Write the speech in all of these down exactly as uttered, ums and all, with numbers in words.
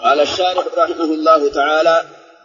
قال الشارح رحمه الله تعالى: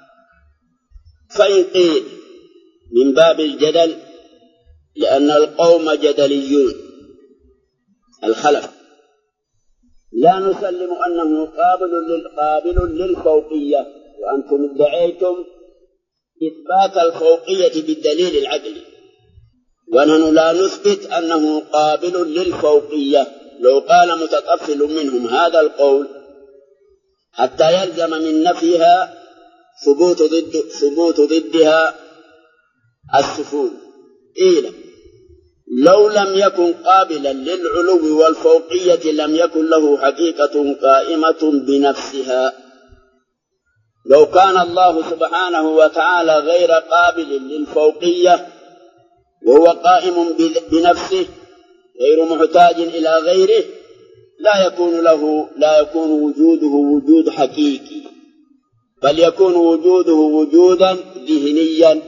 فإن قيل من باب الجدل لأن القوم جدليون الخلف، لا نسلم أنه قابل قابل للفوقية، وأنتم ادعيتم إثبات الفوقية بالدليل العقلي، ونحن لا نثبت أنه قابل للفوقية. لو قال متطفل منهم هذا القول حتى يلزم من نفيها ثبوت ضد ثبوت ضدها السفول، قيل لو لم يكن قابلا للعلو والفوقية لم يكن له حقيقة قائمة بنفسها. لو كان الله سبحانه وتعالى غير قابل للفوقية وهو قائم بنفسه غير محتاج إلى غيره لا يكون له لا يكون وجوده وجود حقيقي، بل يكون وجوده وجودا ذهنيا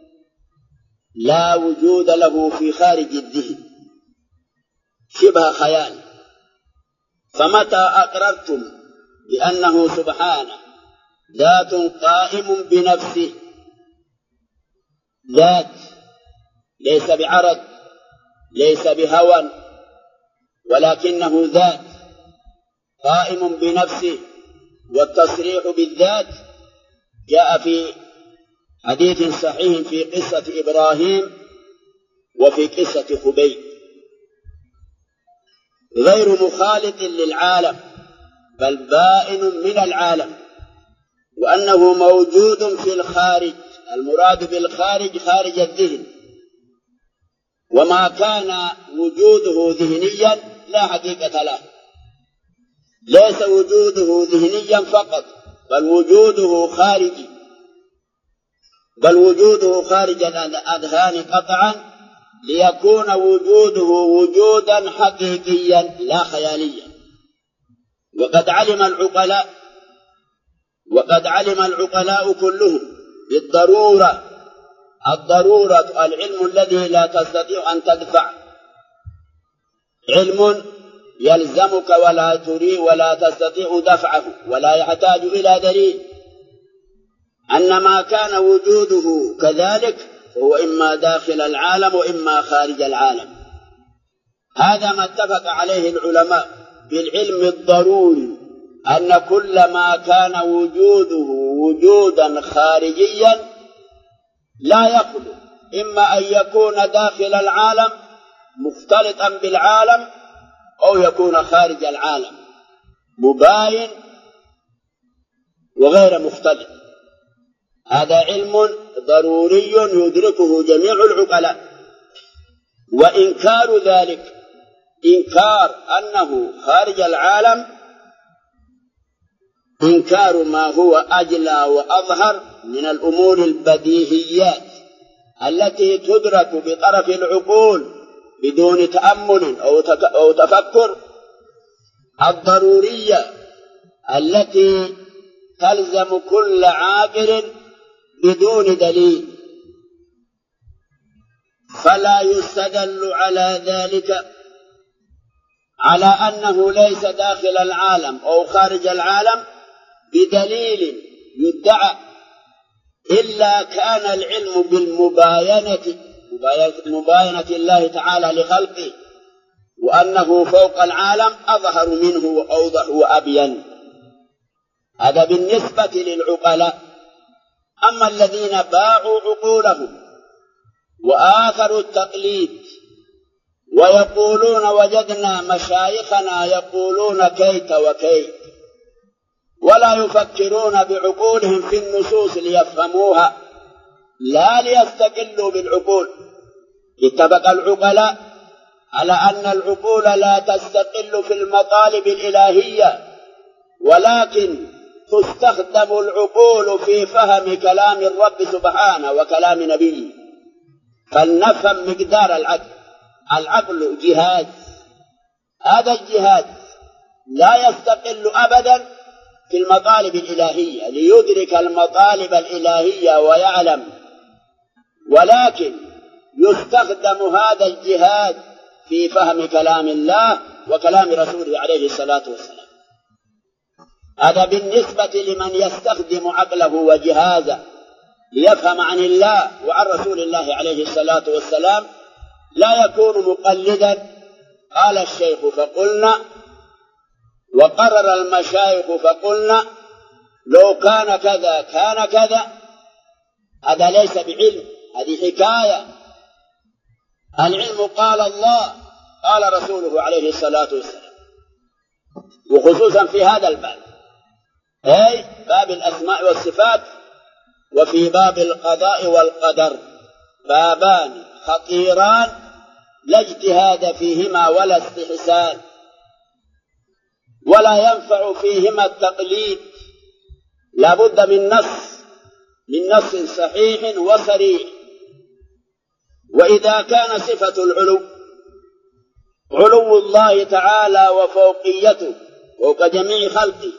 لا وجود له في خارج الذهن، شبه خيال. فمتى أقررتم بأنه سبحانه ذات قائم بنفسه، ذات ليس بعرض ليس بهوى، ولكنه ذات قائم بنفسه، والتصريح بالذات جاء في حديث صحيح في قصة إبراهيم وفي قصة خبيب، غير مخالط للعالم بل بائن من العالم، وأنه موجود في الخارج. المراد بالخارج خارج الذهن، وما كان وجوده ذهنيا لا حقيقة له، ليس وجوده ذهنيا فقط بل وجوده خارجي، بل وجوده خارج الأذهان قطعا، ليكون وجوده وجودا حقيقيا لا خياليا. وقد علم العقلاء وقد علم العقلاء كلهم بالضرورة، الضرورة العلم الذي لا تستطيع أن تدفع، علم يلزمك ولا تري ولا تستطيع دفعه ولا يحتاج إلى دليل، أن ما كان وجوده كذلك فهو إما داخل العالم وإما خارج العالم. هذا ما اتفق عليه العلماء بالعلم الضروري، أن كل ما كان وجوده وجودا خارجيا لا يخلو إما أن يكون داخل العالم مختلطا بالعالم أو يكون خارج العالم مباين وغير مختلط. هذا علم ضروري يدركه جميع العقلاء. وإنكار ذلك، إنكار أنه خارج العالم، إنكار ما هو أجلى وأظهر من الأمور البديهيات التي تدرك بطرف العقول بدون تأمل أو تفكر، الضرورية التي تلزم كل عاقل بدون دليل. فلا يستدل على ذلك على أنه ليس داخل العالم أو خارج العالم بدليل يدعى، إلا كان العلم بالمباينة مباينة الله تعالى لخلقه، وأنه فوق العالم أظهر منه وأوضح وأبين. هذا بالنسبة للعقلاء. أما الذين باعوا عقولهم وآثروا التقليد ويقولون وجدنا مشايخنا يقولون كيت وكيت، ولا يفكرون بعقولهم في النصوص ليفهموها لا ليستقلوا بالعقول. اتفق العقلاء على أن العقول لا تستقل في المطالب الإلهية، ولكن تستخدم العقول في فهم كلام الرب سبحانه وكلام نبيه. فلنفهم مقدار العقل. العقل جهاز، هذا الجهاز لا يستقل أبدا في المطالب الإلهية ليدرك المطالب الإلهية ويعلم، ولكن يستخدم هذا الجهاز في فهم كلام الله وكلام رسوله عليه الصلاة والسلام. هذا بالنسبة لمن يستخدم عقله وجهازه ليفهم عن الله وعن رسول الله عليه الصلاة والسلام، لا يكون مقلدا. قال الشيخ فقلنا، وقرر المشايخ فقلنا، لو كان كذا كان كذا. هذا ليس بعلم، هذه حكاية. العلم قال الله قال رسوله عليه الصلاة والسلام، وخصوصا في هذا الباب، أي باب الأسماء والصفات، وفي باب القضاء والقدر، بابان خطيران لا اجتهاد فيهما ولا استحسان، ولا ينفع فيهما التقليد، لا بد من نص من نص صحيح وصريح. وإذا كان صفة العلو علو الله تعالى وفوقيته فوق جميع خلقه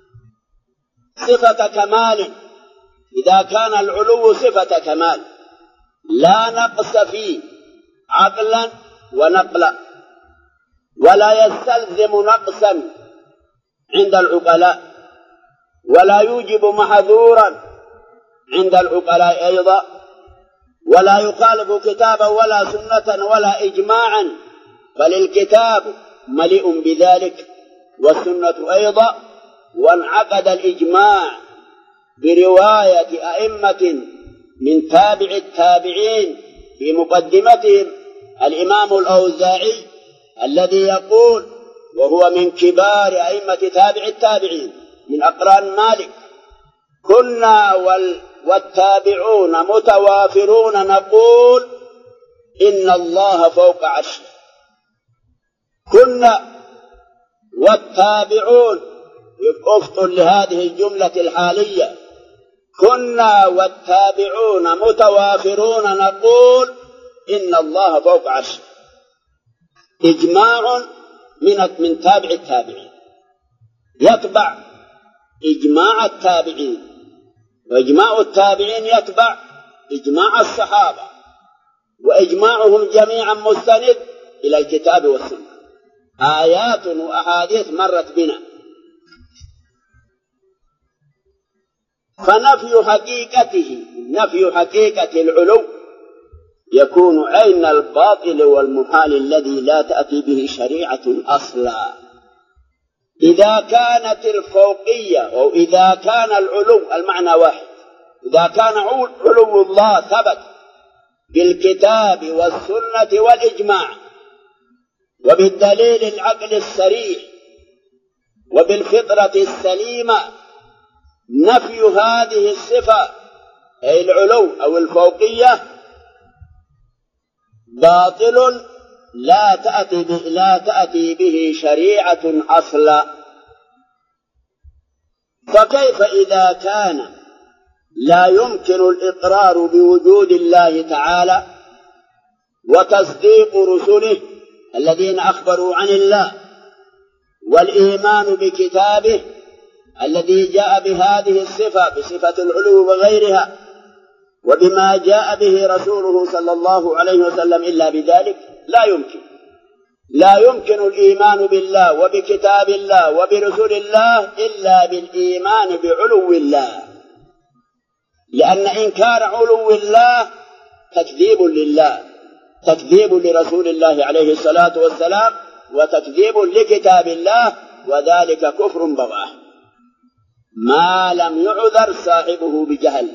صفة كمال، إذا كان العلو صفة كمال لا نقص فيه عقلا ونقلا، ولا يستلزم نقصا عند العقلاء، ولا يوجب محظورا عند العقلاء أيضا، ولا يخالف كتابا ولا سنة ولا إجماعا، بل الكتاب مليء بذلك والسنة أيضا. وانعقد الإجماع برواية أئمة من تابع التابعين، في مقدمتهم الإمام الأوزاعي الذي يقول، وهو من كبار أئمة تابع التابعين من أقران مالك: كنا والتابعون متوافرون نقول إن الله فوق عرشه. كنا والتابعون افطر لهذه الجملة الحالية: كنا والتابعون متوافرون نقول إن الله فوق عرشه. إجماع من من تابع التابعين يتبع إجماع التابعين، وإجماع التابعين يتبع إجماع الصحابة، وإجماعهم جميعا مستند إلى الكتاب والسنة. آيات وأحاديث مرت بنا. فنفي حقيقته نفي حقيقة العلو يكون عين الباطل والمحال الذي لا تأتي به شريعة أصلا. إذا كانت الفوقية أو إذا كان العلو المعنى واحد، إذا كان علو الله ثبت بالكتاب والسنة والإجماع وبالدليل العقل السريع وبالفطرة السليمة، نفي هذه الصفة أي العلو أو الفوقية باطل لا تأتي به, لا تأتي به شريعة أصلا. فكيف إذا كان لا يمكن الإقرار بوجود الله تعالى وتصديق رسله الذين أخبروا عن الله، والإيمان بكتابه الذي جاء بهذه الصفة بصفة العلو وغيرها، وبما جاء به رسوله صلى الله عليه وسلم إلا بذلك؟ لا يمكن. لا يمكن الإيمان بالله وبكتاب الله وبرسول الله إلا بالإيمان بعلو الله، لأن إنكار علو الله تكذيب لله، تكذيب لرسول الله عليه الصلاة والسلام، وتكذيب لكتاب الله، وذلك كفر بواح ما لم يعذر صاحبه بجهل،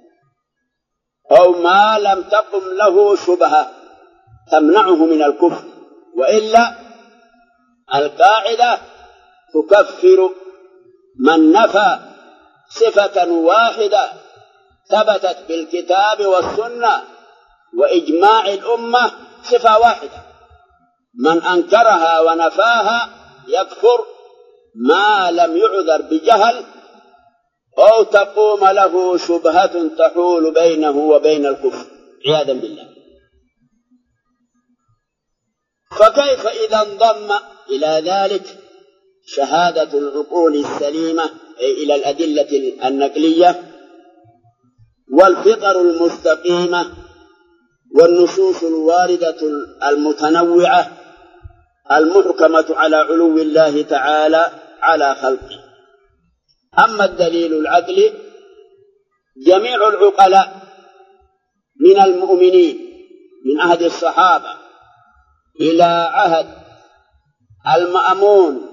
أو ما لم تقم له شبهة تمنعه من الكفر. وإلا القاعدة تكفر من نفى صفة واحدة ثبتت بالكتاب والسنة وإجماع الأمة، صفة واحدة، من أنكرها ونفاها يكفر ما لم يعذر بجهل أو تقوم له شبهة تحول بينه وبين الكفر عياذا بالله. فكيف إذا انضم إلى ذلك شهادة العقول السليمة أي إلى الأدلة النقلية والفطر المستقيمة والنصوص الواردة المتنوعة المحكمة على علو الله تعالى على خلقه؟ أما الدليل العقلي جميع العقلاء من المؤمنين من عهد الصحابة إلى عهد المأمون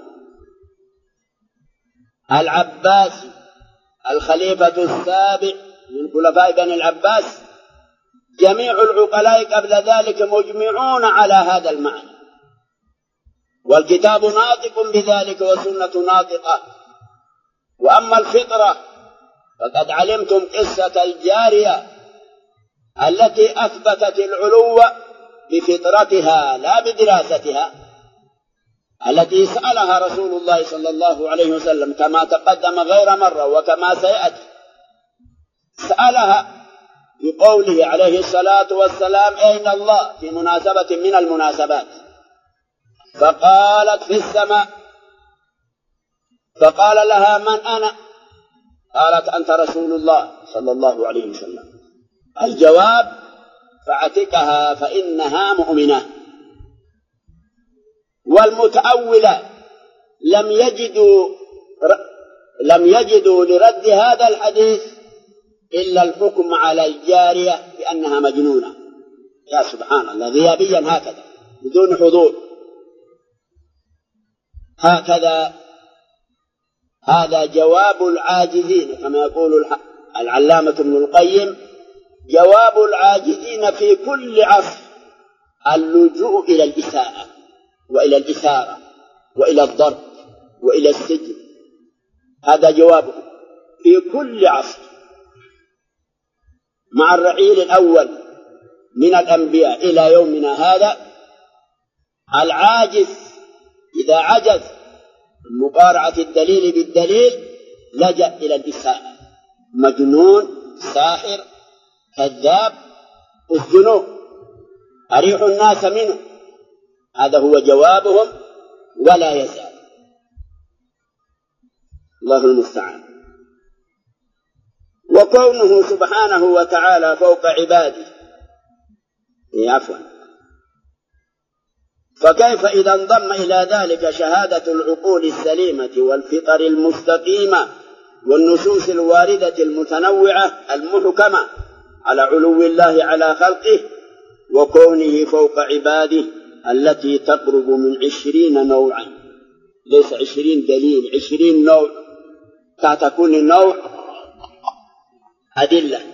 العباسي الخليفة السابع من خلفاء بني العباس، جميع العقلاء قبل ذلك مجمعون على هذا المعنى، والكتاب ناطق بذلك والسنة ناطقة. وأما الفطرة فقد علمتم قصة الجارية التي أثبتت العلو بفطرتها لا بدراستها، التي سألها رسول الله صلى الله عليه وسلم كما تقدم غير مرة وكما سيأتي، سألها بقوله عليه الصلاة والسلام: أين الله؟ في مناسبة من المناسبات، فقالت: في السماء. فقال لها: من أنا؟ قالت: أنت رسول الله صلى الله عليه وسلم. الجواب: فاعتقها فإنها مؤمنة. والمتأولة لم يجدوا لم يجدوا لرد هذا الحديث إلا الحكم على الجارية بأنها مجنونة. يا سبحان الله، غيابيا هكذا بدون حضور، هكذا. هذا جواب العاجزين كما يقول العلامة ابن القيم: جواب العاجزين في كل عصر اللجوء إلى الإساءة وإلى الإثارة وإلى الضرب وإلى السجن، هذا جوابه في كل عصر. مع الرعيل الأول من الأنبياء إلى يومنا هذا، العاجز إذا عجز من مقارعة الدليل بالدليل لجأ إلى الإساءة، مجنون، ساحر، كذاب، الذنوب، أريح الناس منه، هذا هو جوابهم ولا يزال. الله المستعان. وكونه سبحانه وتعالى فوق عباده، عفوا، فكيف إذا انضم إلى ذلك شهادة العقول السليمة والفطر المستقيمة والنصوص الواردة المتنوعة المحكمة على علو الله على خلقه وكونه فوق عباده التي تقرب من عشرين نوعا، ليس عشرين دليل، عشرين نوع، فتكون النوع أدلة